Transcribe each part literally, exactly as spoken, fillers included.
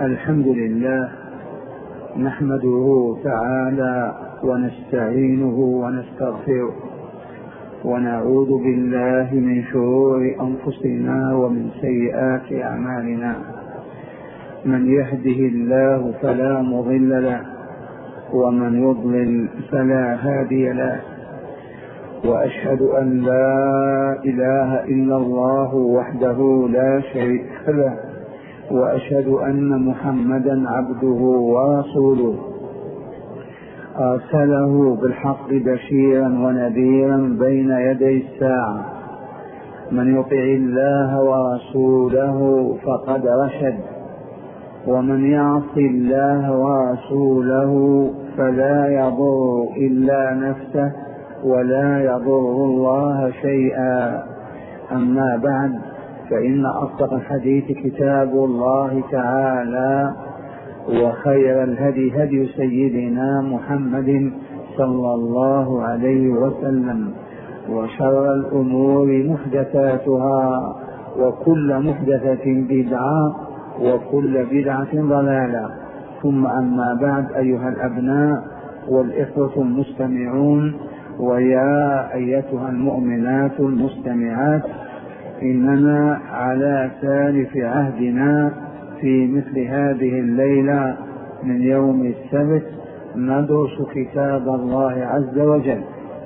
الحمد لله نحمده تعالى ونستعينه ونستغفره ونعوذ بالله من شرور أنفسنا ومن سيئات أعمالنا. من يهده الله فلا مضل له ومن يضلل فلا هادي له، وأشهد أن لا إله إلا الله وحده لا شريك له، وأشهد أن محمدا عبده ورسوله أرسله بالحق بشيرا ونذيرا بين يدي الساعة. من يطع الله ورسوله فقد رشد، ومن يعص الله ورسوله فلا يضر إلا نفسه ولا يضر الله شيئا. أما بعد، فإن أصدق الحديث كتاب الله تعالى، وخير الهدي هدي سيدنا محمد صلى الله عليه وسلم، وشر الأمور محدثاتها، وكل محدثة بدعة، وكل بدعة ضلالة. ثم أما بعد، أيها الأبناء والإخوة المستمعون، ويا أيتها المؤمنات المستمعات، إننا على سالف عهدنا في مثل هذه الليلة من يوم السبت ندرس كتاب الله عز وجل،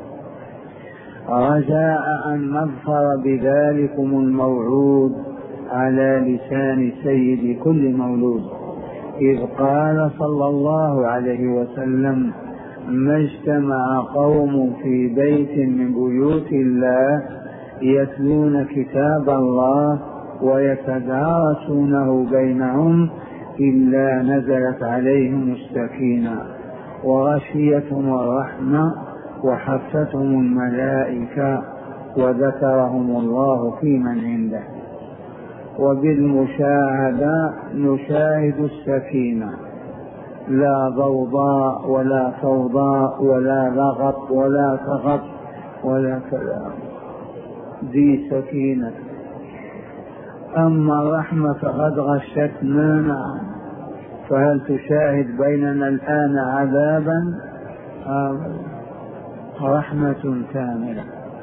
رجاء أن نظفر بذلكم الموعود على لسان سيد كل مولود، إذ قال صلى الله عليه وسلم: ما اجتمع قوم في بيت من بيوت الله يتلون كتاب الله ويتدارسونه بينهم إلا نزلت عليهم السكينة وغشيتهم الرحمة وحفتهم الملائكة وذكرهم الله في من عنده. وبالمشاهدة نشاهد السكينة، لا ضوضاء ولا فوضاء ولا لغط ولا سخط ولا كلام، ذي سكينة. أما الرحمة فقد غشتنا، فهل تشاهد بيننا الآن عذابا؟ رحمة كاملة.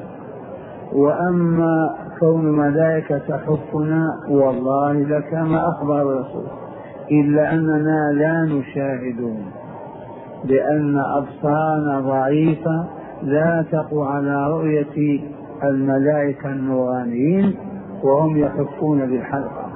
وأما كون ملائكة تحفنا، والله لكما أخبر الرسول، إلا أننا لا نشاهدون، لأن أبصارنا ضعيفة لا تقوى على رؤية الملائكة النورانيين وهم يحفون بالحلقة.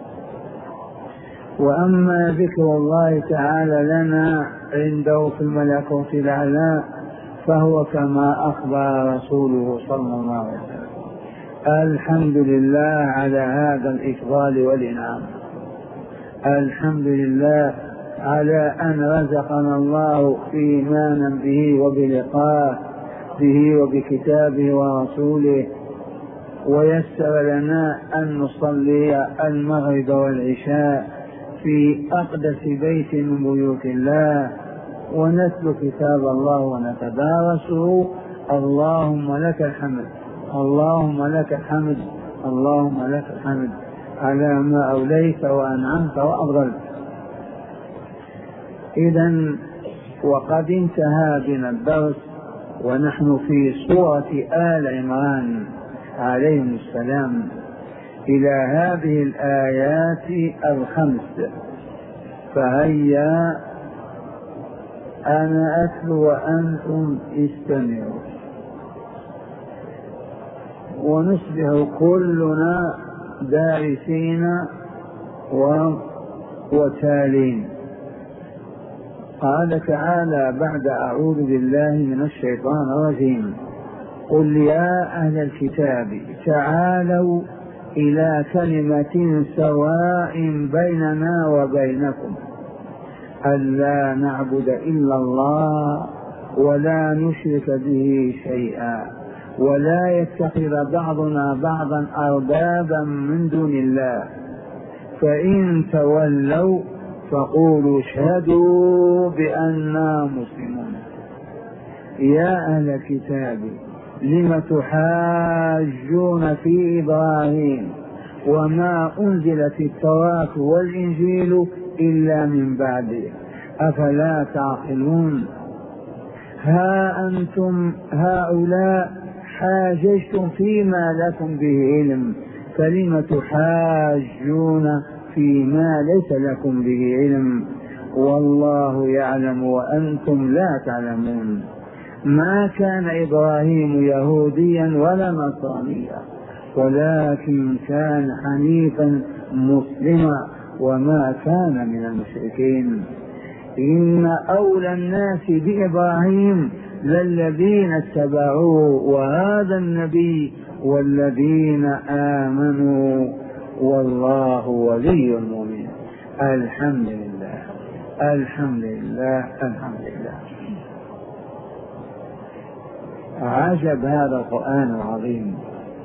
وأما ذكر الله تعالى لنا عنده في الملكوت الأعلى فهو كما أخبر رسوله صلى الله عليه وسلم. الحمد لله على هذا الإفضال والإنعام، الحمد لله على أن رزقنا الله إيمانا به وبلقاء به وبكتابه ورسوله، ويسر لنا أن نصلي المغرب والعشاء في أقدس بيت من بيوت الله، ونتلو كتاب الله ونتدارسه. اللهم لك الحمد، اللهم لك الحمد، اللهم لك الحمد على ما أوليت وأنعمت وأفضلت. إذن وقد انتهى بنا الدرس ونحن في سورة آل عمران عليهم السلام إلى هذه الآيات الخمس، فهيا أنا أتلو وأنتم استمعوا، ونصبح كلنا دارسين وتالين. قال تعالى بعد: أعوذ بالله من الشيطان الرجيم: قل يا أهل الكتاب تعالوا إلى كلمة سواء بيننا وبينكم ألا نعبد إلا الله ولا نشرك به شيئا ولا يتخذ بعضنا بعضا أربابا من دون الله، فإن تولوا فقولوا اشهدوا بأننا مسلمون. يا أهل الكتاب لم تحاجون في إبراهيم وما أنزلت التوراة والإنجيل إلا من بعده، أفلا تعقلون؟ ها أنتم هؤلاء حاججتم فيما لكم به علم، فلم تحاجون فيما ليس لكم به علم، والله يعلم وأنتم لا تعلمون. ما كان إبراهيم يهوديا ولا نصرانيا، ولكن كان حنيفا مسلما وما كان من المشركين. إن أولى الناس بإبراهيم للذين اتبعوه وهذا النبي والذين آمنوا، والله ولي المؤمنين. الحمد لله الحمد لله الحمد لله. عجب هذا القرآن العظيم.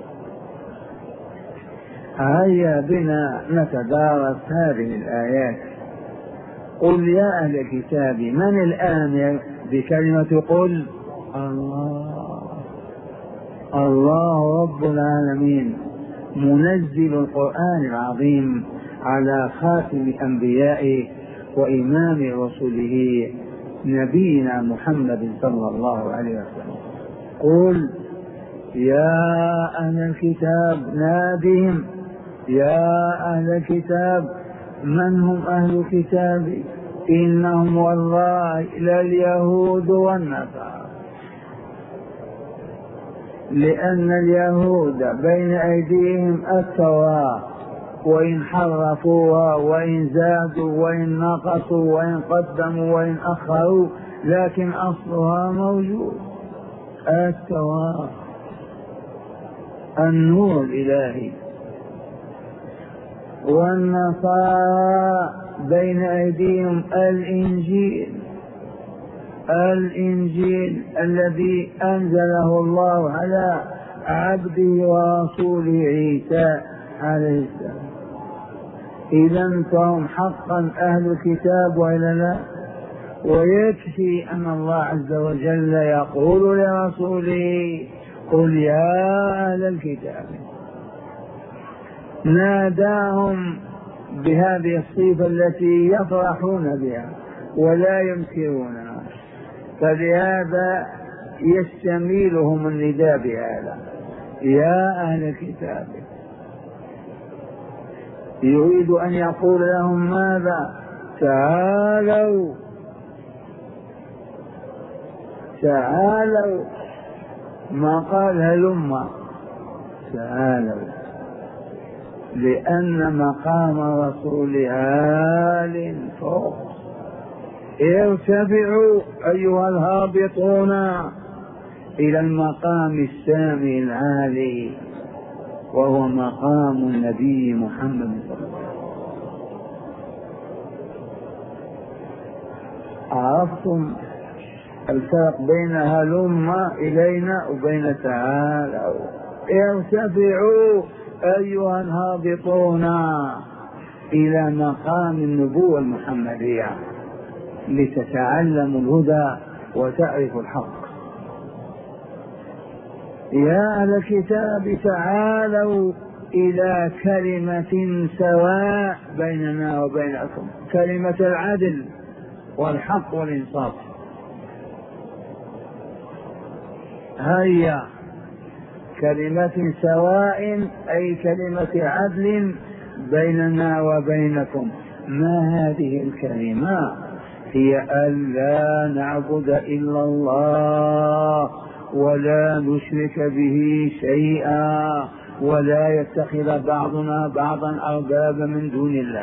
هيا بنا نتدارس هذه الآيات. قل يا أهل الكتاب، من الآن بكلمة قل؟ الله الله رب العالمين منزل القرآن العظيم على خاتم أنبيائه وإمام رسله نبينا محمد صلى الله عليه وسلم. قل يا أهل الكتاب، نادهم يا أهل الكتاب. من هم أهل الكتاب؟ إنهم والله لليهود والنصارى، لأن اليهود بين أيديهم التوراة، وإن حرفوها وإن زادوا وإن نقصوا وإن قدموا وإن أخروا، لكن أصلها موجود، التوراة النور الإلهي. والنصارى بين أيديهم الإنجيل، الإنجيل الذي أنزله الله على عبده ورسوله عيسى عليه السلام. إذا فهم حقا أهل الكتاب وإلا لا؟ ويكفي أن الله عز وجل يقول لرسوله قل يا أهل الكتاب، ناداهم بهذه الصفة التي يفرحون بها ولا ينكرونها، فلهذا يستميلهم النداء بهذا يا أهل الكتاب. يريد أن يقول لهم ماذا؟ تعالوا تعالوا، ما قال هلم، تعالوا، لأن مقام الرسول عال فوق. ارتفعوا أيها الهابطون إلى المقام السامي العالي، وهو مقام النبي محمد صلى الله عليه وسلم. عرفتم الفرق بين هلم إلينا وبين تعالوا؟ ارتفعوا أيها الهابطون إلى مقام النبوة المحمدية لتتعلموا الهدى وتعرفوا الحق. يا أهل الكتاب تعالوا إلى كلمة سواء بيننا وبينكم، كلمة العدل والحق والإنصاف. هيا كلمة سواء أي كلمة عدل بيننا وبينكم. ما هذه الكلمة؟ هي ألا نعبد إلا الله ولا نشرك به شيئا ولا يتخذ بعضنا بعضا أربابا من دون الله.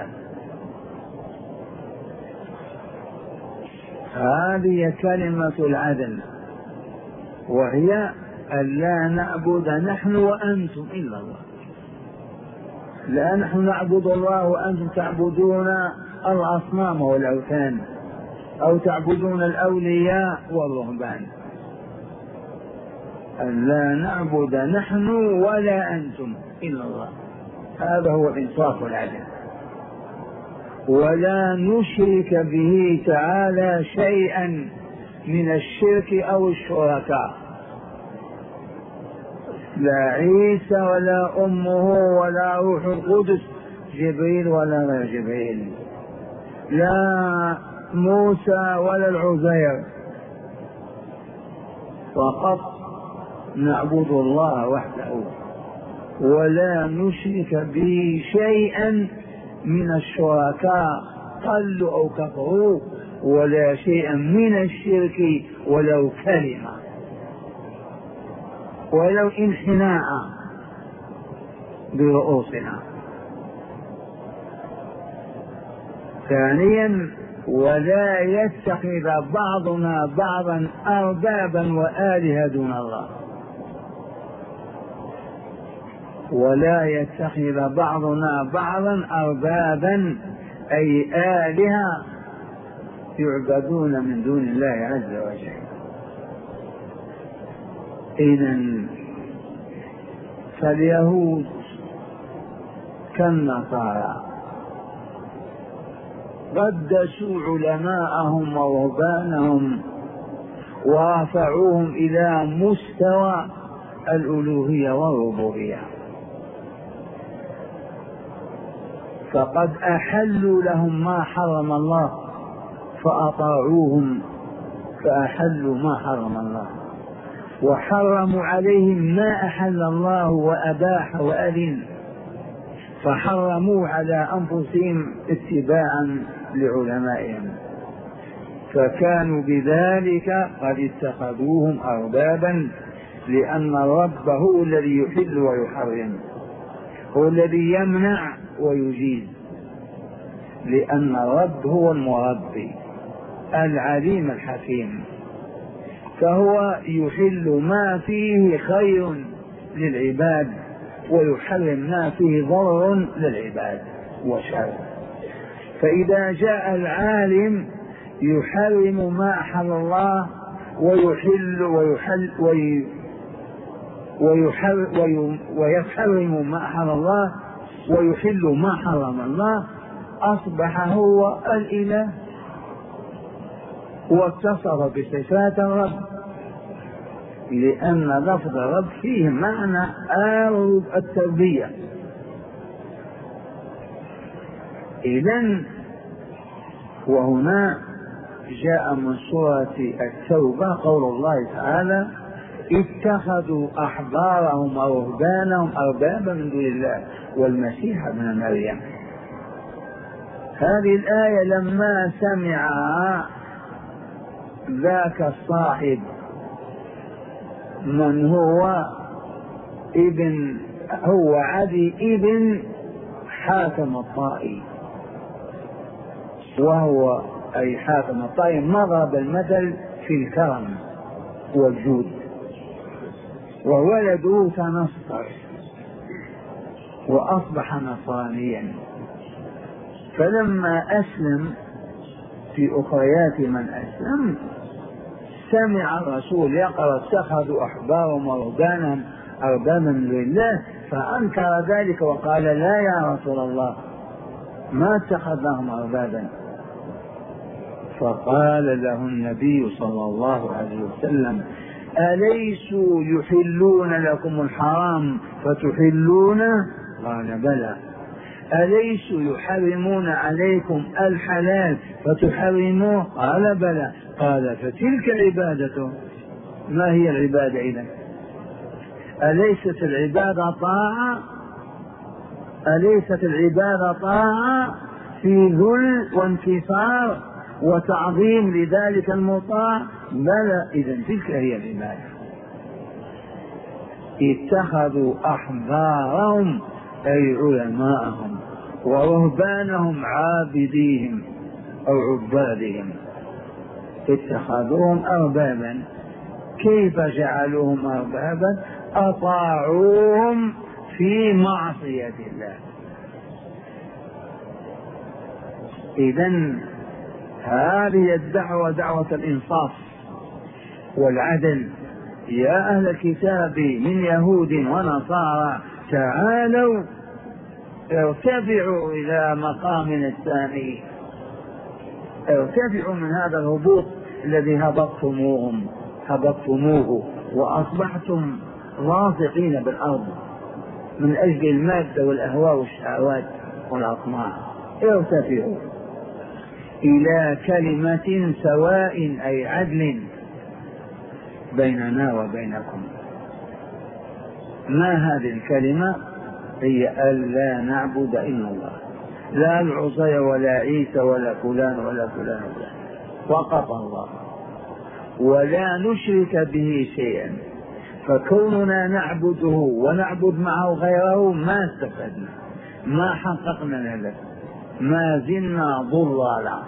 هذه كلمة العدل، وهي ألا نعبد نحن وأنتم إلا الله. لا نحن نعبد الله وأنتم تعبدون الأصنام والأوثان، أو تعبدون الأولياء والرهبان. ألا نعبد نحن ولا أنتم إلا الله، هذا هو الإنصاف والعدل. ولا نشرك به تعالى شيئا من الشرك أو الشركاء. لا عيسى ولا أمه ولا روح القدس، جبريل ولا غير جبريل، لا موسى ولا العزير، فقط نعبد الله وحده ولا نشرك به شيئا من الشركاء قلوا أو كفروا، ولا شيئا من الشرك ولو كلمة ولو انحناء برؤوسنا. ثانيا ولا يتخذ بعضنا بعضا أربابا وآلهة دون الله، ولا يتخذ بعضنا بعضا أربابا أي آلهة يعبدون من دون الله عز وجل. إذن فاليهود كالنصارى قدسوا علماءهم ورهبانهم ورفعوهم إلى مستوى الألوهية والربوبية، فقد أحلوا لهم ما حرم الله فأطاعوهم فأحلوا ما حرم الله، وحرموا عليهم ما أحل الله وأباح وأذن فحرموا على أنفسهم اتباعا لعلمائهم، فكانوا بذلك قد اتخذوهم أربابا، لأن الرب هو الذي يحل ويحرم، هو الذي يمنع ويجيز، لأن الرب هو المربي العليم الحكيم، فهو يحل ما فيه خير للعباد ويحرم ما فيه ضرر للعباد وشر. فإذا جاء العالم يحرم ما أحل الله ويحل ويحل وي ويحرم ويحرم ما أحل الله ويحل ما حرم الله، أصبح هو الإله واتصف بصفات الرب، لأن لفظ الرب فيه معنى آل التربية. إذن وهنا جاء من سورة التوبة قول الله تعالى اتخذوا أحبارهم ورهبانهم أربابا من دون الله والمسيح ابن مريم. هذه الآية لما سمعها ذاك الصاحب من هو ابن هو عدي ابن حاتم الطائي، وهو أي حاتم الطائي مضرب المثل في الكرم والجود، وولده تنصر وأصبح نصرانيا، فلما أسلم في أخريات من أسلم سمع الرسول يقرأ اتخذوا أحبارهم ورهبانهم أربابا لله، فأنكر ذلك وقال لا يا رسول الله ما اتخذناهم أربابا. فقال له النبي صلى الله عليه وسلم أليسوا يحلون لكم الحرام فتحلونه؟ قال بلى. أليسوا يحرمون عليكم الحلال فتحرموه؟ قال بلى. قال فتلك عبادته. ما هي العبادة إذن؟ أليست العبادة طاعة؟ أليست العبادة طاعة في ذل وانكسار وتعظيم لذلك المطاع؟ بلى. إذن تلك هي العبادة. اتخذوا أحبارهم أي علماءهم ورهبانهم عابديهم أو عبادهم، اتخذوهم أربابا. كيف جعلوهم أربابا؟ أطاعوهم في معصية الله. إذن هذه الدعوة دعوة الإنصاف والعدل. يا أهل الكتاب من يهود ونصارى تعالوا ارتفعوا إلى مقامنا الثاني، ارتفعوا من هذا الهبوط الذي هبطتموهم هبطتموه وأصبحتم لاصقين بالأرض من أجل المادة والأهواء والشهوات والأطماع. ارتفعوا إلى كلمة سواء أي عدل بيننا وبينكم. ما هذه الكلمة؟ هي ألا نعبد إلا الله، لا العزير ولا عيسى ولا فلان ولا فلان ولا فقط الله، ولا نشرك به شيئا. فكوننا نعبده ونعبد معه غيره ما استفدنا، ما حققنا الهدف، ما زلنا ضلالا.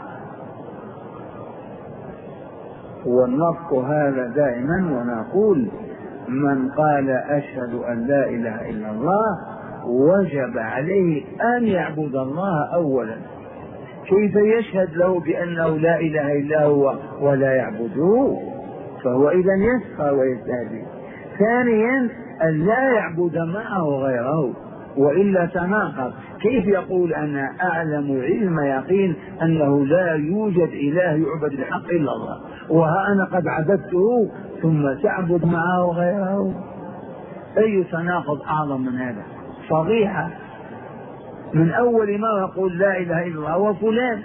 ونطق هذا دائما ونقول: من قال أشهد أن لا إله إلا الله وجب عليه أن يعبد الله أولا. كيف يشهد له بأنه لا إله إلا هو ولا يعبده؟ فهو إذا يسخر ويستهزئ. ثانيا أن لا يعبد معه غيره، وإلا تناقض. كيف يقول أنا أعلم علم يقين أنه لا يوجد إله يعبد بحق إلا الله، وها أنا قد عبدته ثم تعبد معه غيره؟ أي تناقض أعظم من هذا؟ فضيحة. من أول ما يقول لا إله إلا الله وفلان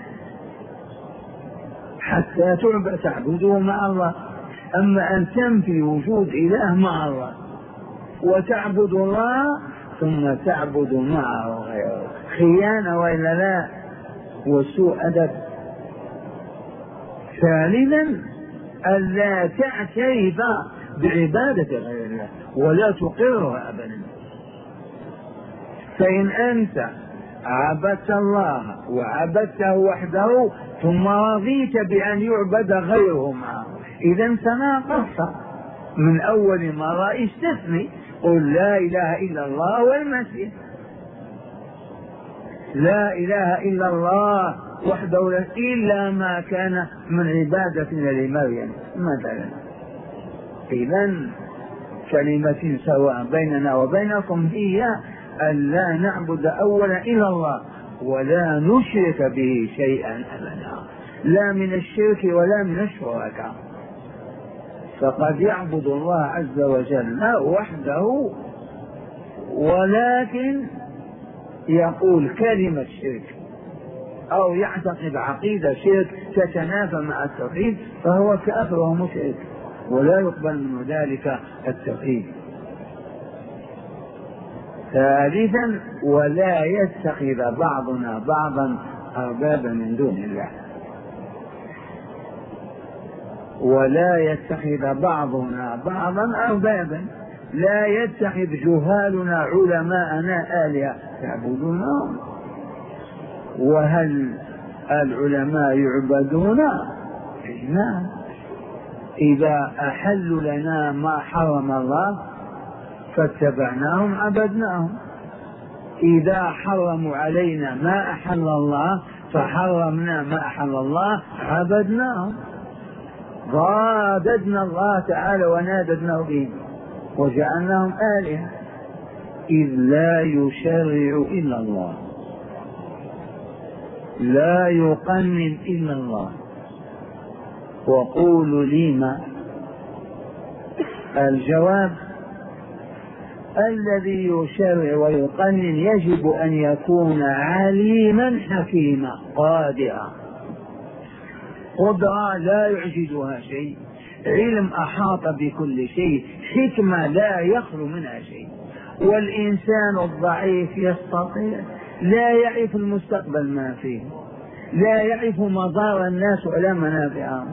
حتى تعبده مع الله. أما أن تنفي وجود إله مع الله وتعبد الله ثم تعبد معه غيره، خيانة وإلا لا، وسوء أدب. ثالثا ألا تعترف بعبادة غير الله ولا تقرها أبدا. فإن أنت عبدت الله وعبدته وحده ثم رضيت بأن يعبد غيره معه، إذا تناقضت. من أول مرة استثني، قل لا إله إلا الله والمسيح، لا إله إلا الله وحده لا إلا ما كان من عبادتنا لمريم مثلا. إذا كلمة سواء بيننا وبينكم هي أن لا نعبد أولا إلا الله ولا نشرك به شيئا أبدا، لا من الشرك ولا من الشركاء. فقد يعبد الله عز وجل وحده ولكن يقول كلمة شرك أو يعتقد عقيدة شرك تتنافى مع التوحيد، فهو كافر ومشرك ولا يقبل منه ذلك التوحيد. ثالثا ولا يتخذ بعضنا بعضا أربابا من دون الله، ولا يتخذ بعضنا بعضا أربابا، لا يتخذ جهالنا علماءنا آلهة يعبدونهم. وهل العلماء يعبدون؟ نعم، إذا أحلوا لنا ما حرم الله فاتبعناهم عبدناهم، إذا حرموا علينا ما أحل الله فحرمنا ما أحل الله عبدناهم. ضاددنا الله تعالى وناددناه به وجعلناهم آلهة، إذ لا يشرع إلا الله، لا يقنن إلا الله. وقولوا لما؟ الجواب: الذي يشرع ويقنن يجب أن يكون عليما حكيما قادرا، قدرة لا يعجزها شيء، علم أحاط بكل شيء، حكمة لا يخلو منها شيء. والإنسان الضعيف يستطيع، لا يعرف المستقبل ما فيه، لا يعرف مضار الناس ولا منافعهم.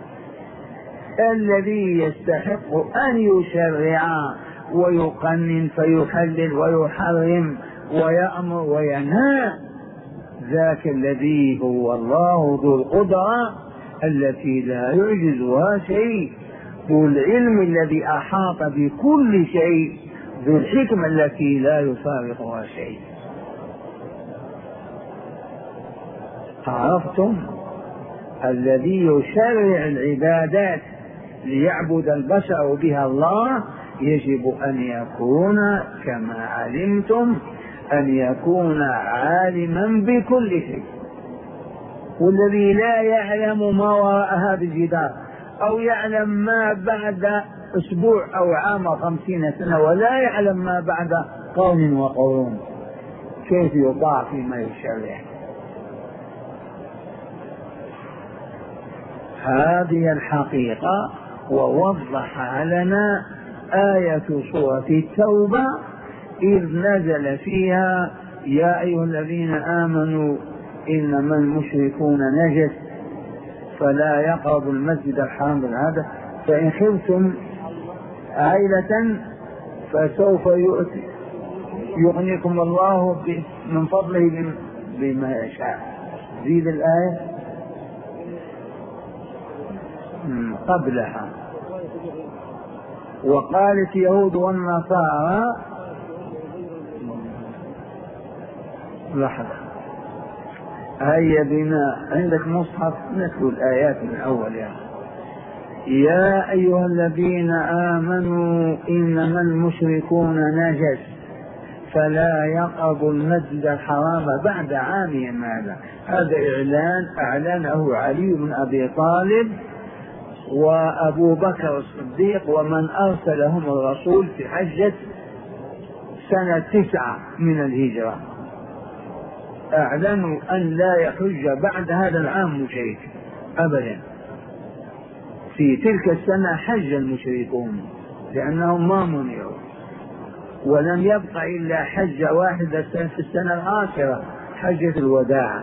الذي يستحق أن يشرع ويقنن فيحلل ويحرم ويأمر وينهى ذاك الذي هو الله ذو القدرة التي لا يعجزها شيء، ذو العلم الذي أحاط بكل شيء، ذو الحكمة التي لا يفارقها شيء. عرفتم؟ الذي يشرع العبادات ليعبد البشر بها الله يجب أن يكون كما علمتم أن يكون عالما بكل شيء. والذي لا يعلم ما وراء هذا الجدار أو يعلم ما بعد أسبوع أو عام أو خمسين سنة ولا يعلم ما بعد قرن وقرون، كيف يطاع فيما يشرع؟ هذه الحقيقة. ووضح لنا آية سورة التوبة إذ نزل فيها يا أيها الذين آمنوا إنما المشركون نجس فلا يقربوا المسجد الحرام بالهذا فإن خفتم عائلة فسوف يؤتي يغنيكم الله من فضله بما يشاء. زيد الآية قبلها. وقالت يهود والنصارى لحظة هيا بنا عندك مصحف نتلو الآيات من أول يعني. يا أيها الذين آمنوا إنما المشركون نجس فلا يقربوا المسجد الحرام بعد عامهم هذا. هذا إعلان أعلنه علي بن أبي طالب وأبو بكر الصديق ومن أرسلهم الرسول في حجة سنة تسعة من الهجرة. أعلنوا أن لا يحج بعد هذا العام مشرك أبدا. في تلك السنة حج المشركون لأنهم ما منعوا، ولم يبق إلا حجة واحدة في السنة العاشرة حجة الوداع.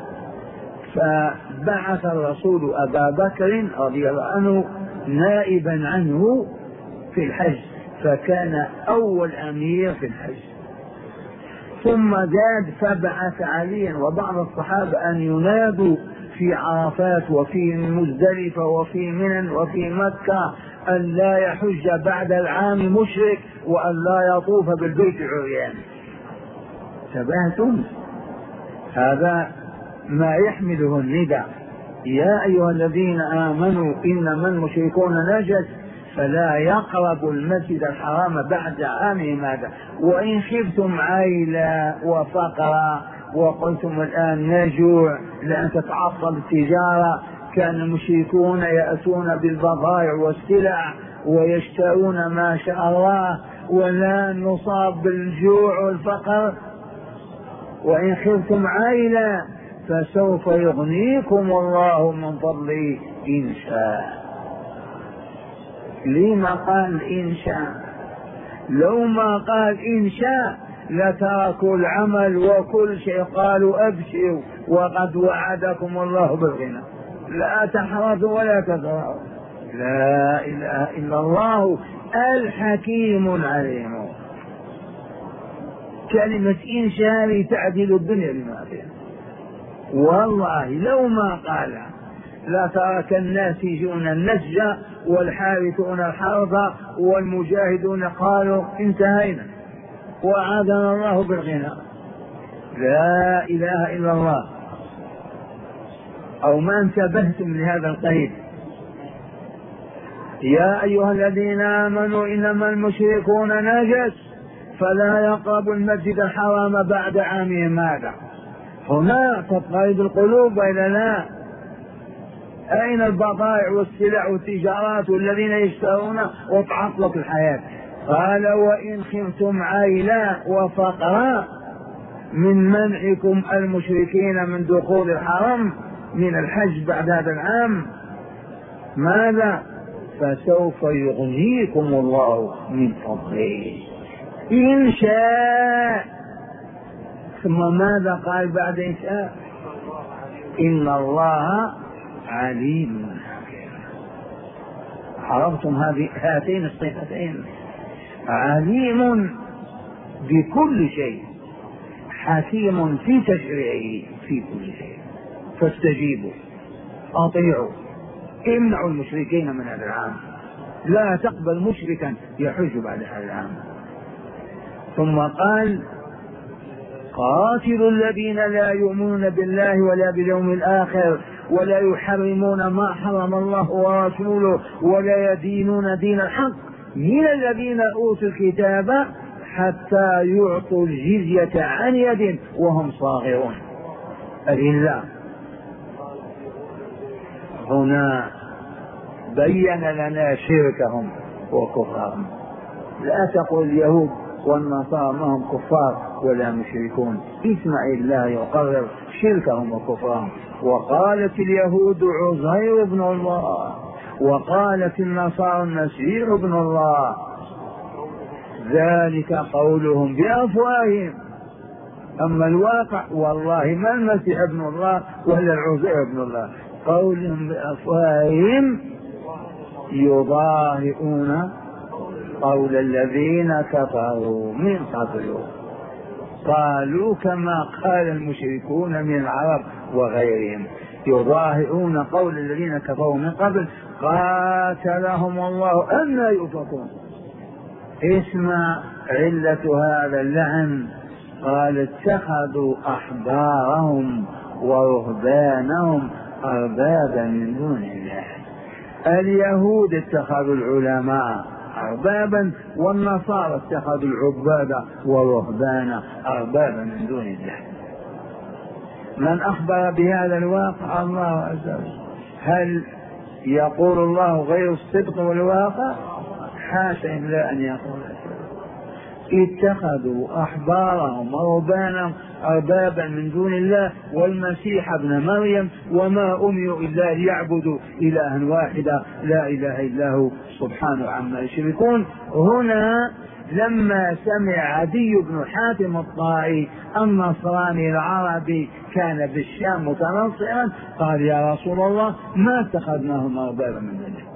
فبعث الرسول أبا بكر رضي الله عنه نائبا عنه في الحج، فكان أول أمير في الحج. ثم زاد فبعث عليا وبعض الصحابة أن ينادوا في عرفات وفي مزدلفة وفي منى وفي مكة أن لا يحج بعد العام مشرك وأن لا يطوف بالبيت عريان. تبهتم؟ هذا ما يحمله النداء يا أيها الذين آمنوا إنما المشركون نجس فلا يقربوا المسجد الحرام بعد عامهم هذا. وإن خفتم عيلا وفقرا وقلتم الآن نجوع لأن تتعطل التجارة، كان المشركون يأتون بالبضائع والسلع ويشترون ما شاء الله ولا نصاب بالجوع والفقر. وإن خفتم عيلا فسوف يغنيكم الله من فضله إن شاء. لما قال إن شاء؟ لو ما قال إن شاء لتركوا العمل وكل شيء، قالوا أبشروا وقد وعدكم الله بالغنى لا تحرثوا ولا تزرعوا. لا إله إلا الله الحكيم العليم. كلمة إن شاء تعدل الدنيا بما فيها. والله لو ما قال لا ترك الناس يجون النسج والحارثون الحرث والمجاهدون قالوا انتهينا وعادنا الله بالغنى. لا إله إلا الله. أو ما انتبهتم لهذا القيد؟ يا أيها الذين آمنوا إنما المشركون نجس فلا يقربوا المسجد الحرام بعد عامهم هذا. هنا تضطرب القلوب إلى لا. أين البضائع والسلع والتجارات والذين يشترون وتعطلت الحياة؟ قال وإن خفتم عيلا وفقرا من منعكم المشركين من دخول الحرم من الحج بعد هذا العام ماذا؟ فسوف يغنيكم الله من فضله إن شاء. ثم ماذا قال بعد إن شاء؟ إن الله عليم. عرفتم هذه هاتين الصفتين؟ عليم بكل شيء، حكيم في تشريعه في كل شيء. فاستجيبوا أطيعوا امنعوا المشركين من هذا العام، لا تقبل مشركا يحج بعد هذا العام. ثم قال قاتلوا الذين لا يؤمنون بالله ولا باليوم الآخر ولا يحرمون ما حرم الله ورسوله ولا يدينون دين الحق من الذين أوتوا الكتاب حتى يعطوا الجزية عن يد وهم صاغرون. أذلة. هنا بين لنا شركهم وكفارهم. لا تقول اليهود والنصارى ما هم كفار ولا مشركون، اسمع الله يقرر شركهم وكفرهم. وقالت اليهود عزير بن الله، وقالت النصارى المسيح ابن الله، ذلك قولهم بأفواههم، أما الواقع والله ما المسيح ابن الله ولا العزير ابن الله، قولهم بأفواههم يضاهئون قول الذين كفروا من قبل، قالوا كما قال المشركون من العرب وغيرهم، يضاهئون قول الذين كفروا من قبل قاتلهم الله أن يؤفكون. اسمع علة هذا اللعن، قال اتخذوا أحبارهم ورهبانهم أربابا من دون الله. اليهود اتخذوا العلماء أربابا، والنصارى اتخذوا العباد والرهبان أربابا من دون الله. من أخبر بهذا الواقع؟ الله عز وجل. هل يقول الله غير الصدق والواقع؟ حاشا إلا أن يقول اتخذوا أحبارهم ورهبانهم أربابا من دون الله والمسيح ابن مريم وما أمروا إلا ليعبدوا إلها واحدا لا إله إلا هو سبحانه عما يشركون. هنا لما سمع عدي بن حاتم الطائي النصراني العربي كان بالشام متنصرا قال يا رسول الله ما اتخذناهم أربابا من دون الله.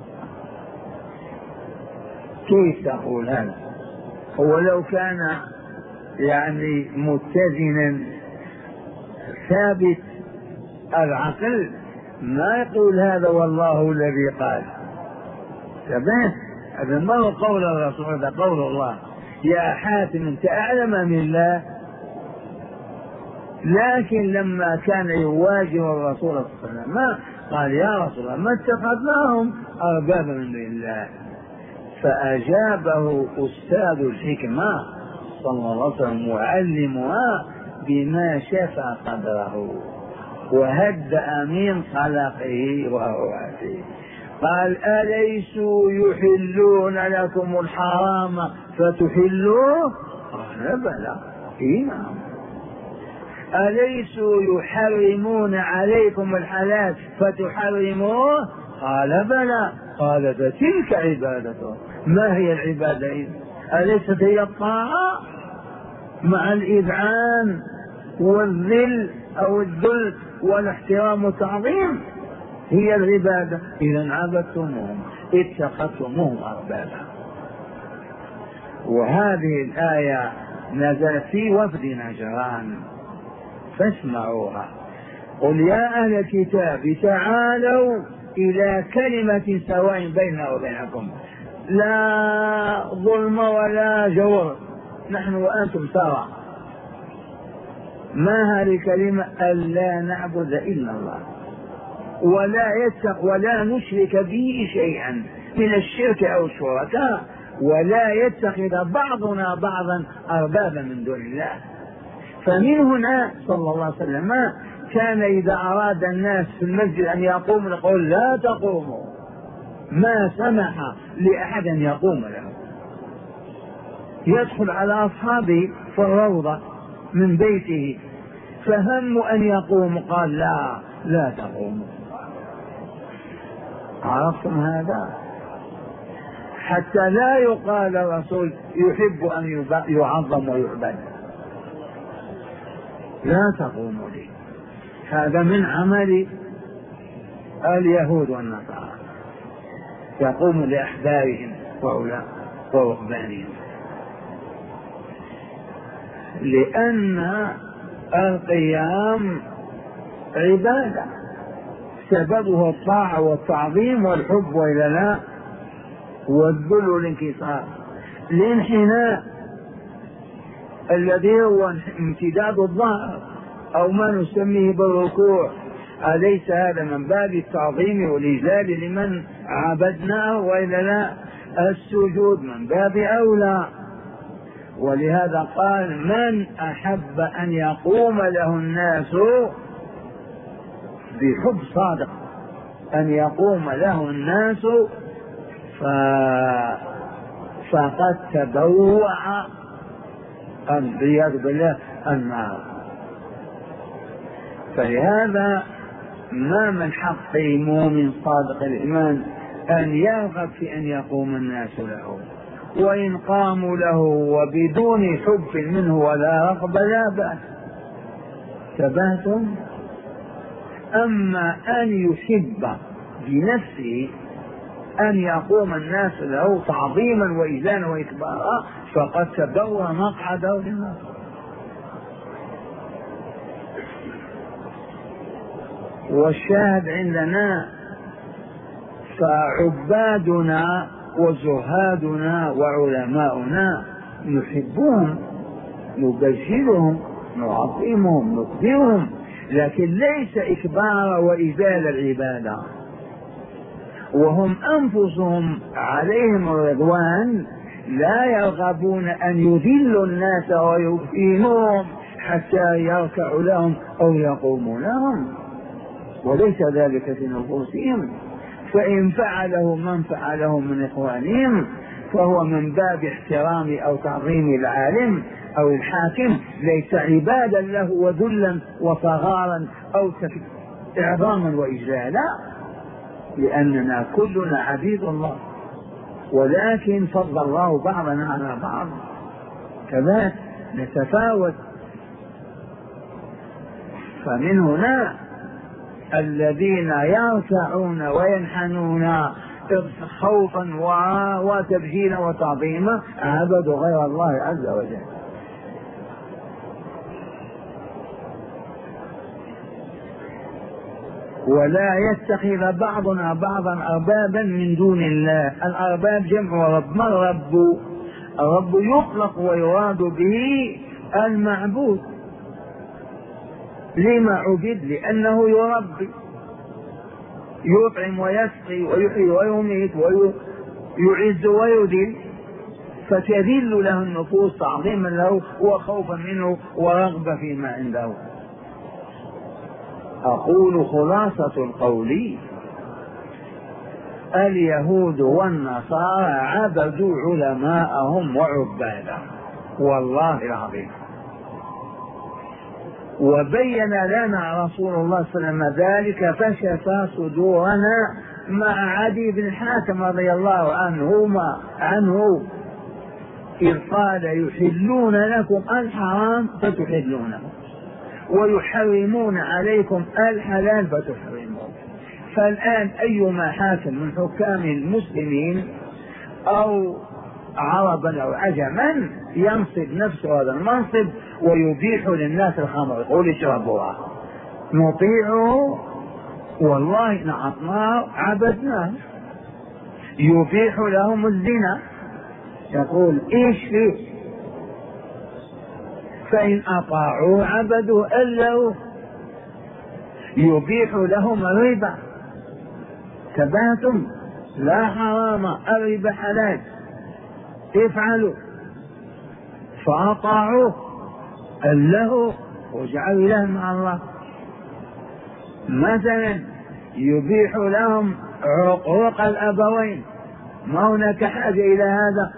كيف تقول هذا؟ هو لو كان يعني متزنا ثابت العقل ما يقول هذا والله الذي قال. تمام، هذا ما هو قول الرسول، هذا قول الله. يا حاتم انت اعلم من الله. لكن لما كان يواجه الرسول صلى الله عليه وسلم ما قال يا رسول الله ما اتخذناهم اربابا من دون الله. فأجابه أستاذ الحكمة صلى الله عليه وسلم معلمها بما شفى قدره وهدأ من قلقه وهواته. قال أليسوا يحلون لكم الحرام فتحلوه؟ قال بلى. نعم. أليسوا يحرمون عليكم الحلال فتحرموه؟ قال بلى. قال فتلك عبادته. ما هي العبادة إذن؟ أليست هي الطاعة مع الإذعان والذل أو الذل والاحترام والتعظيم؟ هي العبادة. إذا عبدتموهم اتخذتموهم أربابا. وهذه الآية نزلت في وفد نجران فاسمعوها. قل يا أهل الكتاب تعالوا إلى كلمة سواء بيننا وبينكم لا ظلم ولا جور نحن وأنتم سواء. ما هذه الكلمة؟ ألا نعبد إلا الله ولا يتق ولا نشرك به شيئا من الشرك أو الشركاء ولا يتخذ بعضنا بعضا أربابا من دون الله. فمن هنا صلى الله عليه وسلم كان إذا أراد الناس في المسجد أن يقوموا يقول لا تقوموا، ما سمح لأحد أن يقوم له. يدخل على أصحابه في الروضة من بيته فهموا أن يقوموا قال لا لا تقوموا. عرفتم هذا؟ حتى لا يقال الرسول يحب أن يعظم ويعبد. لا تقوموا لي. هذا من عمل اليهود والنصارى، يقوم لأحبارهم ورهبانهم، لأن القيام عبادة سببه الطاعة والتعظيم والحب وإلا لا والذل والانكسار. الانحناء الذي هو امتداد الظهر أو ما نسميه بالركوع أليس هذا من باب التعظيم والإجلال لمن عبدناه وإلا لا؟ السجود من باب أولى. ولهذا قال من أحب أن يقوم له الناس بحب صادق أن يقوم له الناس فقد تبوأ والعياذ بالله النار. فلهذا ما من حق المؤمن صادق الإيمان أن يرغب في أن يقوم الناس له، وإن قاموا له وبدون حب منه ولا رغبة لا بأس. تبهتم. أما أن يحب بنفسه أن يقوم الناس له تعظيما وإجلالا وإكبارا فقد تبوأ مقعده للنار. والشاهد عندنا فعبادنا وزهادنا وعلماؤنا نحبهم، نبجلهم، نعظمهم، نكبرهم، لكن ليس إكبار وإجلال العبادة. وهم أنفسهم عليهم الرضوان لا يرغبون أن يذلوا الناس ويهينوهم حتى يركعوا لهم أو يقوموا لهم، وليس ذلك في نفوسهم. فإن فعله من فعله من إخوانهم فهو من باب احترام أو تعظيم العالم أو الحاكم، ليس عبادا له وذلا وصغارا أو إعظاما وإجلالا، لأننا كلنا عبيد الله، ولكن فضل الله بعضنا على بعض، كذلك نتفاوت. فمن هنا الذين يركعون وينحنون خوفا وتبجيلا وتعظيما عبدوا غير الله عز وجل. ولا يتخذ بعضنا بعضا أربابا من دون الله. الأرباب جمع رب. ما الرب؟ الرب يطلق ويراد به المعبود. لما عبد؟ لأنه يربي، يطعم ويسقي ويحيي ويميت ويعز ويذل، فتذل له النفوس تعظيما له وخوفا منه ورغبة فيما عنده. أقول خلاصة القول: اليهود والنصارى عبدوا علماءهم وعبادهم والله العظيم. وبين لنا رسول الله صلى الله عليه وسلم ذلك فشفى صدورنا مع عدي بن حاتم رضي الله عنهما عنه إذ قال: يحلون لكم الحرام فتحلونه ويحرمون عليكم الحلال فتحرمون. فالآن أيما حاكم من حكام المسلمين أو عربا أو عجما ينصب نفسه هذا المنصب ويبيح للناس الخمر، يقول اشربوها، نطيعه والله نعطناه عبدناه. يبيح لهم الزنا، يقول ايش فيه؟ فإن أطاعوا عبدوا ألوا. يبيح لهم الربا، تباتم لا حرام، الربا حلال، افعلوا، فأطاعوه ألهوا وجعلوا إله مع الله. مثلا يبيح لهم عقوق الأبوين، ما هناك حاجة إلى هذا.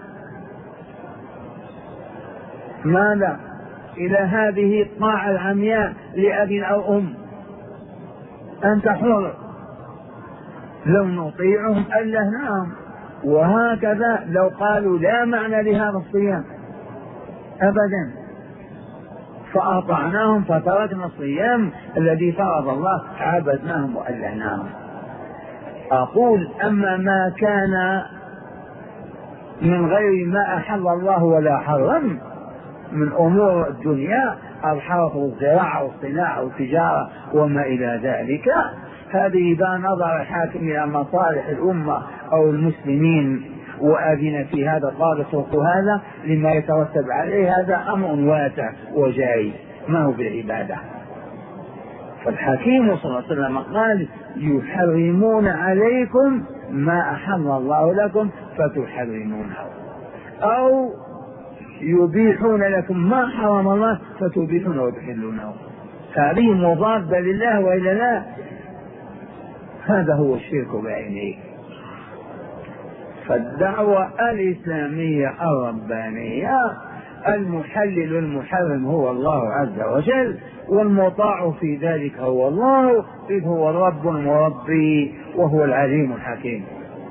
ماذا؟ إلى هذه الطاعة العمياء لأب أو أم، أنت حر، لو نطيعهم ألهناهم. وهكذا لو قالوا لا معنى لهذا الصيام أبدا فأطعناهم فتركنا الصيام الذي فرض الله، عبدناهم وألهناهم. أقول: أما ما كان من غير ما أحل الله ولا حرم من أمور الدنيا، الحرث والزراعة والصناعة والتجارة وما إلى ذلك، هذه إذا نظر الحاكم إلى مصالح الأمة أو المسلمين وأذن في هذا قال اتركوا هذا لما يترتب عليه، هذا أمر واسع وجائز، ما هو بالعبادة. فالحكيم صلى الله عليه وسلم قال: يحرمون عليكم ما أحل الله لكم فتحرمونه، أو يبيحون لكم ما حرم الله فتبيحونه وتحلونه. هذه مضادة لله وإلا لا؟ هذا هو الشرك بعينه. فالدعوة الإسلامية الربانية المحلل المحرم هو الله عز وجل، والمطاع في ذلك هو الله، إذ هو الرب المربي وهو العليم الحكيم.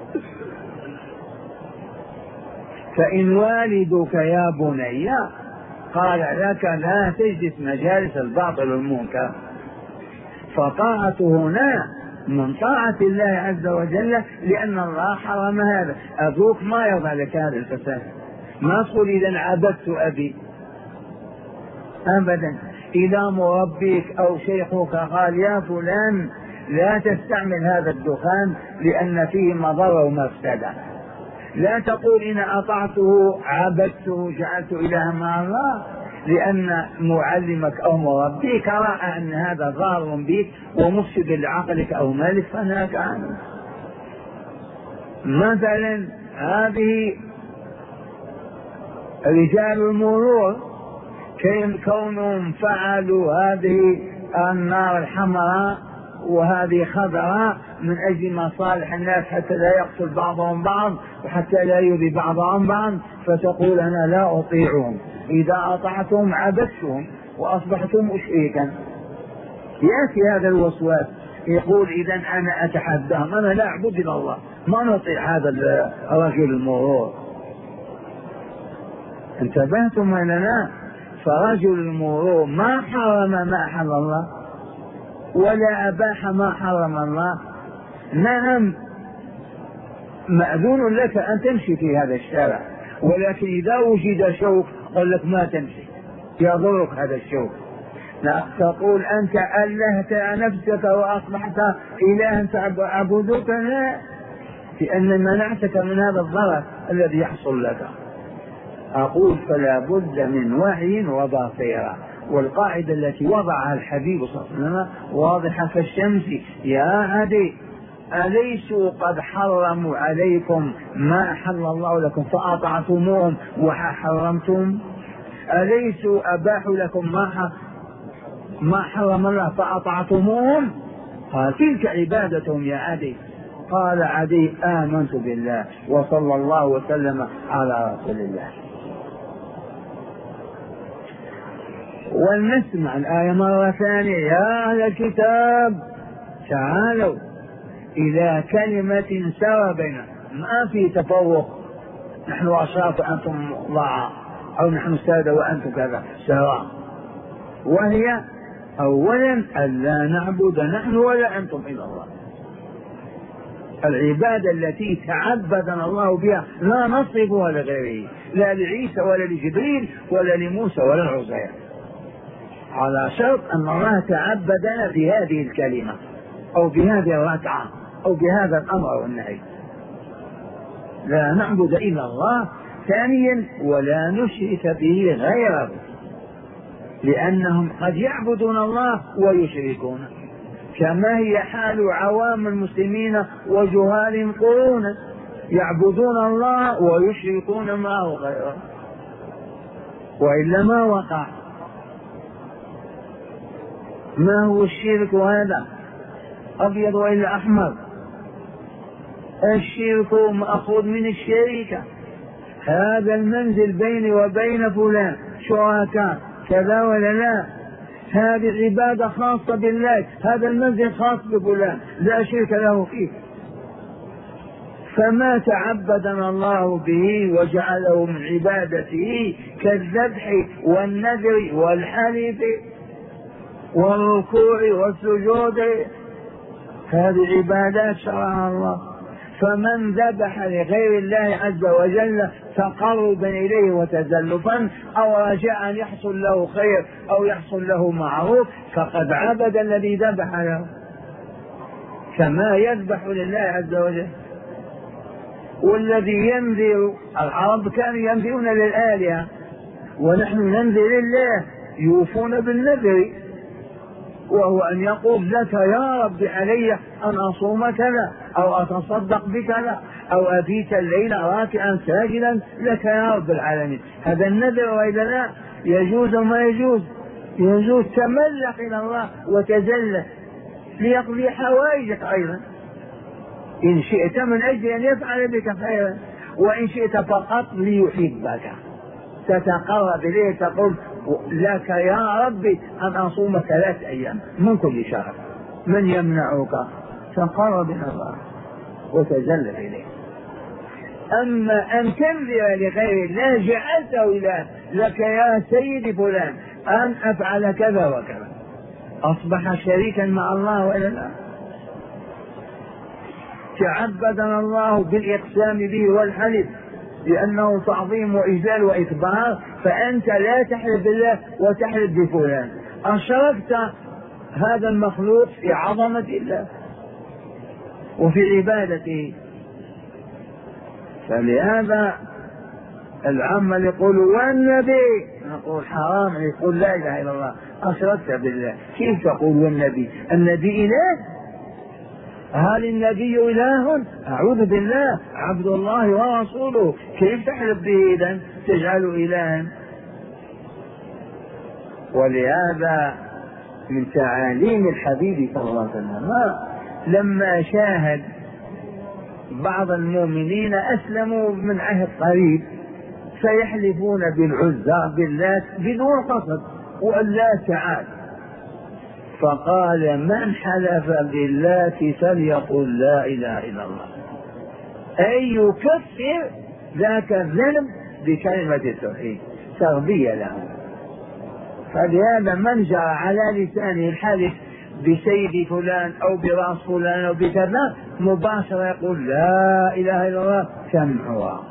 فإن والدك يا بني قال لك لا تجلس مجالس الباطل والمنكر، فطاعته هنا من طاعة الله عز وجل، لأن الله حرم هذا. أبوك ما يرضى لك هذا الفساد، ما تقول إذا عبدت أبي أبدا. إذا مربيك أو شيخك قال يا فلان لا تستعمل هذا الدخان لأن فيه مضرة ومفسدة، لا تقول إن أطعته عبدته جعلت إلها مع الله، لأن معلمك أو مربيك رأى أن هذا ضار بك ومفسد لعقلك أو مالك فنهاك عنه. مثلا هذه رجال المرور كونهم فعلوا هذه النار الحمراء وهذه خضراء من أجل مصالح الناس حتى لا يقتل بعضهم بعض وحتى لا يؤذي بعضهم بعض، فتقول أنا لا أطيعهم، إذا أطعتهم عبدتهم وأصبحتم مشركا. يأتي هذا الوسواس يقول إذا أنا أتحداهم، أنا لا أعبد إلا الله، ما نطيع هذا الرجل المرور. انتبهتم لنا؟ فرجل المرور ما حرم ما أحل الله ولا أباح ما حرم الله. نعم مأذون لك أن تمشي في هذا الشارع، ولكن إذا وجد شوك قال لك ما تمشي، يضرك هذا الشوك. لا تقول أنت ألهت نفسك وأصبحت إلها تعبدك، لا، لأن منعتك من هذا الضرر الذي يحصل لك. أقول فلا بد من وعي وبصيرة، والقاعدة التي وضعها الحبيب صلى الله عليه وسلم واضحة كالشمس: يا عدي أليسوا قد حرموا عليكم ما أحل الله لكم فأطعتموهم وحرمتم؟ أليسوا أباحوا لكم ما ما حرم الله فأطعتموهم؟ قال تلك عبادتهم يا عدي. قال عدي آمنت بالله وصلى الله وسلم على رسول الله. ولنسمع الآية مرة ثانية: يا أهل الكتاب تعالوا إلى كلمة سواء بيننا. ما في تفوق، نحن أشراف وأنتم ضعاف، أو نحن سادة وأنتم كذا، سواء. وهي أولا ألا نعبد نحن ولا أنتم إلا الله. العبادة التي تعبدنا الله بها لا نصرفها لغيره، لا لعيسى ولا لجبريل ولا لموسى ولا العزير، على شرط أن الله تعبدنا بهذه الكلمة أو بهذه الركعة أو بهذا الأمر والنهي. لا نعبد إلا الله. ثانيا ولا نشرك به غيره، لأنهم قد يعبدون الله ويشركون، كما هي حال عوام المسلمين وجهال قرون، يعبدون الله ويشركون معه غيره، وإلا ما وقع. ما هو الشرك هذا؟ أبيض وإلا أحمر؟ الشرك مأخوذ من الشركة، هذا المنزل بيني وبين فلان شركاء كذا ولا لا، هذه عبادة خاصة بالله، هذا المنزل خاص بفلان لا شرك له فيه. فما تعبدنا الله به وجعله من عبادته كالذبح والنذر والحلف والركوع والسجود، هذه عبادات شرعها الله. فمن ذبح لغير الله عز وجل تقربا إليه وتزلفا أو رجاء أن يحصل له خير أو يحصل له معروف فقد عبد الذي ذبح له، كما يذبح لله عز وجل. والذي ينذر، العرب كانوا ينذرون للآلهة ونحن ننذر لله، يوفون بالنذر، وهو أن يقول لك يا رب علي أن أصوم كذا أو أتصدق بكذا أو أبيت الليل راكعا ساجدا لك يا رب العالمين. هذا النذر، وإذا لا يجوز وما يجوز؟ يجوز. تملق إلى الله وتجلى ليقضي حوائجك أيضا إن شئت من أجل أن يفعل بك خيرا، وإن شئت فقط ليحبك تتقرب إليه تقول لك يا ربي أن أصوم ثلاث أيام من كل شهر، من يمنعك؟ تقرب إلى الله وتجلل إليه. أما أن تنذر لغير الله جعلته إله، لك يا سيدي فلان أن أفعل كذا وكذا، أصبح شريكا مع الله وإلا لا؟ تعبدنا الله بالإقسام به والحلف لأنه تعظيم وإجلال وإكبار، فأنت لا تحلف بالله وتحلف بفلان، أشركت هذا المخلوق في عظمة الله وفي عبادته. فلهذا العامة يقولوا والنبي، نقول حرام يقول لا إله إلا الله، أشركت بالله. كيف تقول والنبي؟ النبي إله؟ هل النبي إله؟ أعوذ بالله، عبد الله ورسوله، كيف تحلف به إذن تجعل إلها؟ ولهذا من تعاليم الحبيب صلى الله عليه وسلم لما شاهد بعض المؤمنين أسلموا من عهد قريب فيحلفون بالعزى باللات بدون قصد واللات تعال، فقال من حلف باللات فليقل لا إله إلا الله، أي يكفر ذاك الذنب بكلمة التوحيد تربية له. فلهذا من جرى على لسانه الحلف بسيد فلان أو براس فلان أو بكذا مباشرة يقول لا إله إلا الله سمعها،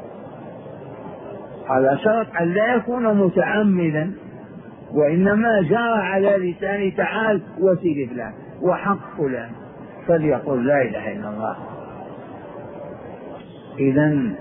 على شرط أن لا يكون متعمدا، وإنما جرى على لسانه تعال وسيد فلان وحق فلان فليقول لا إله إلا الله. إذن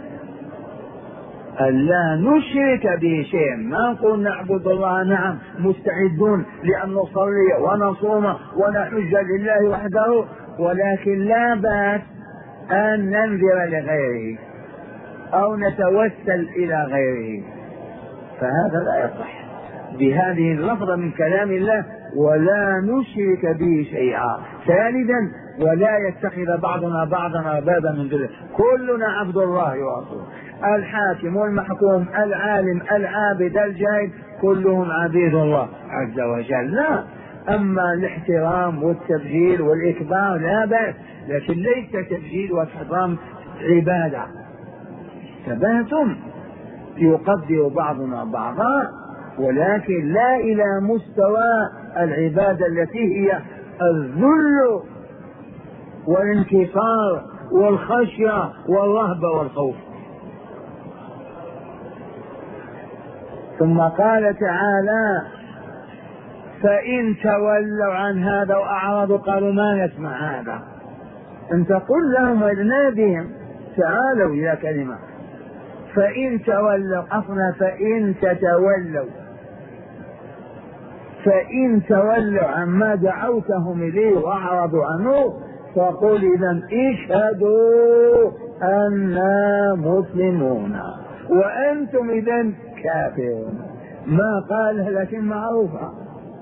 ألا نشرك به شيئا، ما نقول نعبد الله، نعم مستعدون لأن نصلي ونصوم ونحج لله وحده، ولكن لا بأس أن ننذر لغيره أو نتوسل إلى غيره، فهذا لا يصح بهذه اللفظة من كلام الله ولا نشرك به شيئا. ثالثا ولا يتخذ بعضنا بعضا أربابا من دونه، كلنا عبد الله ورسوله، الحاكم والمحكوم العالم العابد الجاهد كلهم عبيد الله عز وجل. لا، أما الاحترام والتبجيل والإكبار لا بأس، لكن ليس تبجيل واحترام عبادة. تبهتم يقدر بعضنا بعضا، ولكن لا إلى مستوى العبادة التي هي الذل والانكسار والخشية والرهبة والخوف. ثم قال تعالى فإن تولوا عن هذا وأعرضوا قالوا ما نسمع هذا، أنت قل لهم ونادهم تعالوا إلى كلمة. فإن تولوا أصلا فإن تتولوا، فإن تولوا عما دعوتهم إليه وأعرضوا عنه فقل إذن اشهدوا أننا مسلمون وأنتم إذن كافرون. ما قالها لكن معروفة.